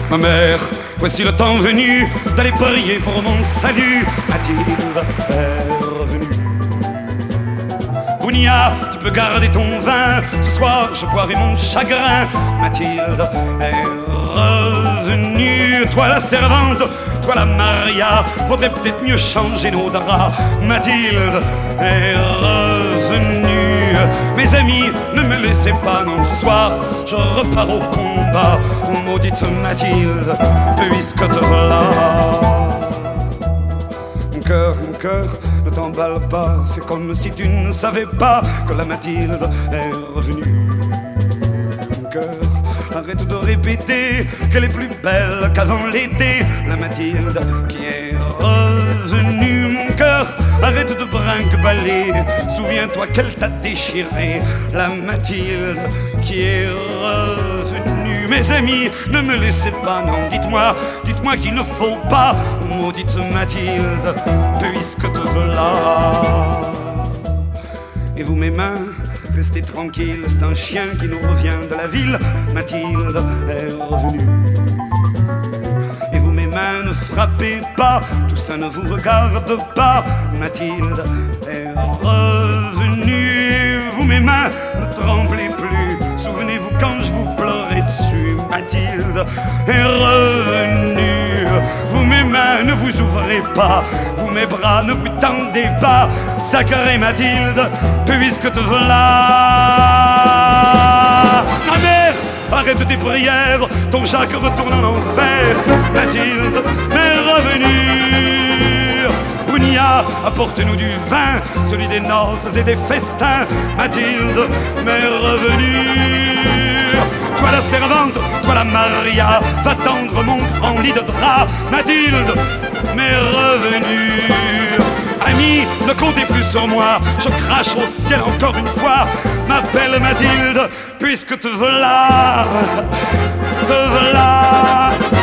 ma mère, voici le temps venu d'aller prier pour mon salut. Mathilde est revenue. Bounia, tu peux garder ton vin, ce soir je boirai mon chagrin. Mathilde est revenue. Toi la servante, toi la Maria, faudrait peut-être mieux changer nos draps. Mathilde est revenue. Mes amis, ne me laissez pas, non, ce soir je repars au combat. Maudite Mathilde, puisque te voilà. Mon cœur, ne t'emballe pas, fais comme si tu ne savais pas que la Mathilde est revenue. Mon cœur, arrête de répéter qu'elle est plus belle qu'avant l'été, la Mathilde qui est revenue. Mon cœur, arrête de brinque-baller, souviens-toi qu'elle t'a déchiré, la Mathilde qui est revenue. Mes amis, ne me laissez pas, non, dites-moi qu'il ne faut pas, maudite Mathilde, puisque te voilà. Et vous mes mains, restez tranquilles, c'est un chien qui nous revient de la ville, Mathilde est revenue. Et vous mes mains, ne frappez pas, tout ça ne vous regarde pas, Mathilde est revenue. Vous mes mains, ne tremblez plus, souvenez-vous quand je vous pleurais dessus, Mathilde est revenue. Vous mes mains, ne vous ouvrez pas, vous mes bras, ne vous tendez pas, sacrée Mathilde, puisque te voilà. Ma mère, arrête tes prières, ton Jacques retourne en enfer, Mathilde m'est revenue. Bounia, apporte-nous du vin, celui des noces et des festins, Mathilde m'est revenue. Toi la servante, toi la Maria, va tendre mon grand lit de drap, Mathilde m'est revenue. Amis, ne comptez plus sur moi, je crache au ciel encore une fois, m'appelle Mathilde, puisque te voilà, te voilà.